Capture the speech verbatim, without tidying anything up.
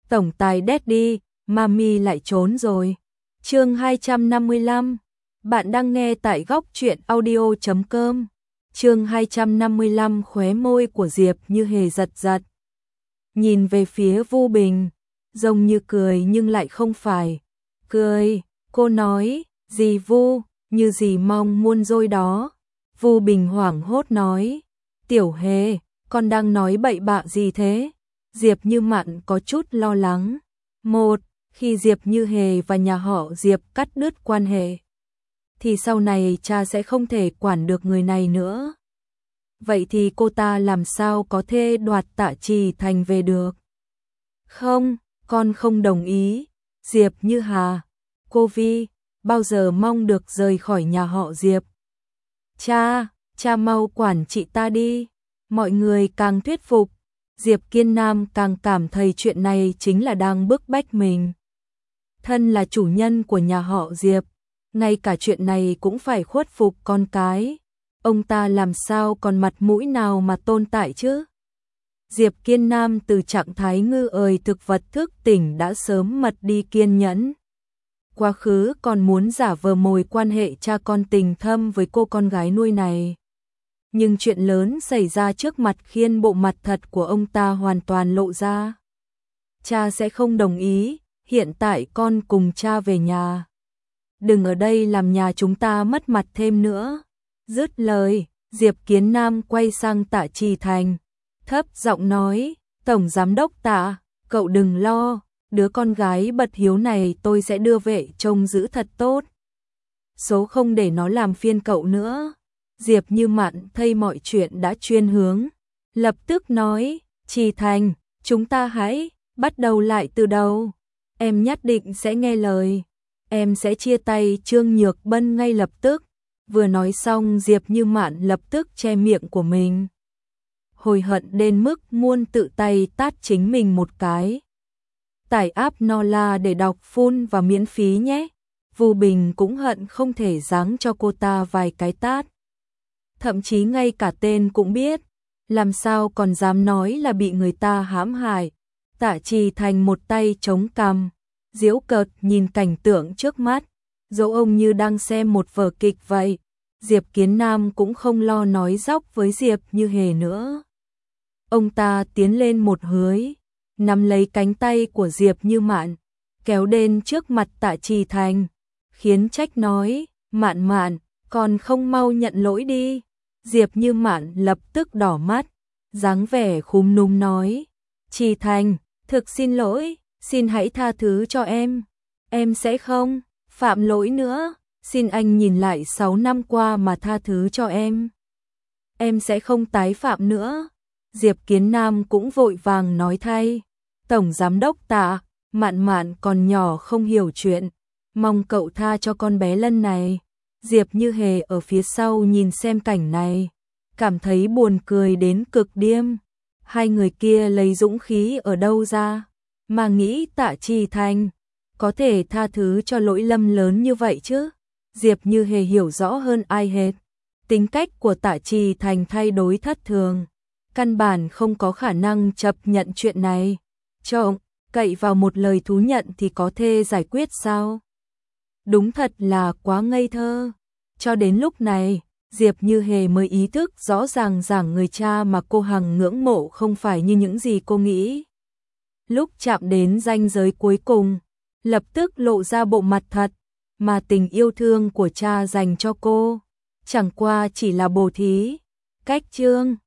tổng tài Daddy, Mami lại trốn rồi. Chương hai trăm năm mươi lăm. Bạn đang nghe tại góc truyện audio chấm com. Chương hai trăm năm mươi lăm, khóe môi của Diệp Như Hề giật giật. Nhìn về phía Vu Bình, giống như cười nhưng lại không phải. Cười, cô nói, gì Vu, như gì mong muôn dôi đó. Vu Bình hoảng hốt nói, Tiểu Hề, con đang nói bậy bạ gì thế? Diệp Như Mạn có chút lo lắng. Một, khi Diệp Như Hề và nhà họ Diệp cắt đứt quan hệ, thì sau này cha sẽ không thể quản được người này nữa. Vậy thì cô ta làm sao có thể đoạt Tạ Trì Thành về được? Không, con không đồng ý. Diệp Như Hà, cô Vi, bao giờ mong được rời khỏi nhà họ Diệp. Cha, cha mau quản chị ta đi. Mọi người càng thuyết phục, Diệp Kiên Nam càng cảm thấy chuyện này chính là đang bức bách mình. Thân là chủ nhân của nhà họ Diệp, ngay cả chuyện này cũng phải khuất phục con cái. Ông ta làm sao còn mặt mũi nào mà tồn tại chứ? Diệp Kiên Nam từ trạng thái ngư ời thực vật thức tỉnh đã sớm mất đi kiên nhẫn. Quá khứ còn muốn giả vờ mồi quan hệ cha con tình thâm với cô con gái nuôi này. Nhưng chuyện lớn xảy ra trước mặt khiến bộ mặt thật của ông ta hoàn toàn lộ ra. Cha sẽ không đồng ý, hiện tại con cùng cha về nhà. Đừng ở đây làm nhà chúng ta mất mặt thêm nữa. Dứt lời, Diệp Kiến Nam quay sang Tạ Trì Thành, thấp giọng nói, Tổng Giám đốc Tạ, cậu đừng lo, đứa con gái bật hiếu này tôi sẽ đưa vệ trông giữ thật tốt. Số không để nó làm phiền cậu nữa. Diệp Như Mạn thấy mọi chuyện đã chuyên hướng, lập tức nói, Trì Thành, chúng ta hãy bắt đầu lại từ đầu. Em nhất định sẽ nghe lời. Em sẽ chia tay Trương Nhược Bân ngay lập tức. Vừa nói xong Diệp Như Mạn lập tức che miệng của mình. Hồi hận đến mức muốn tự tay tát chính mình một cái. Tải app Nola để đọc full và miễn phí nhé. Vu Bình cũng hận không thể giáng cho cô ta vài cái tát. Thậm chí ngay cả tên cũng biết, làm sao còn dám nói là bị người ta hãm hại. Tạ Trì Thành một tay chống cằm, giễu cợt nhìn cảnh tượng trước mắt, dẫu ông như đang xem một vở kịch vậy. Diệp Kiến Nam cũng không lo nói dóc với Diệp Như Hề nữa. Ông ta tiến lên một hới, nắm lấy cánh tay của Diệp Như Mạn, kéo đến trước mặt Tạ Trì Thành, khiến trách nói, Mạn Mạn, còn không mau nhận lỗi đi. Diệp Như Mạn lập tức đỏ mắt, dáng vẻ khúm núm nói, Trì Thành, thực xin lỗi, xin hãy tha thứ cho em. Em sẽ không phạm lỗi nữa, xin anh nhìn lại sáu năm qua mà tha thứ cho em. Em sẽ không tái phạm nữa. Diệp Kiến Nam cũng vội vàng nói thay, Tổng Giám đốc Tạ, Mạn Mạn còn nhỏ không hiểu chuyện, mong cậu tha cho con bé Lân này. Diệp Như Hề ở phía sau nhìn xem cảnh này, cảm thấy buồn cười đến cực điểm. Hai người kia lấy dũng khí ở đâu ra, mà nghĩ Tạ Trì Thành có thể tha thứ cho lỗi lầm lớn như vậy chứ? Diệp Như Hề hiểu rõ hơn ai hết, tính cách của Tạ Trì Thành thay đổi thất thường, căn bản không có khả năng chấp nhận chuyện này. Trộm cậy vào một lời thú nhận thì có thể giải quyết sao? Đúng thật là quá ngây thơ. Cho đến lúc này, Diệp Như Hề mới ý thức rõ ràng rằng người cha mà cô hằng ngưỡng mộ không phải như những gì cô nghĩ. Lúc chạm đến ranh giới cuối cùng, lập tức lộ ra bộ mặt thật, mà tình yêu thương của cha dành cho cô chẳng qua chỉ là bồ thí, cách chương.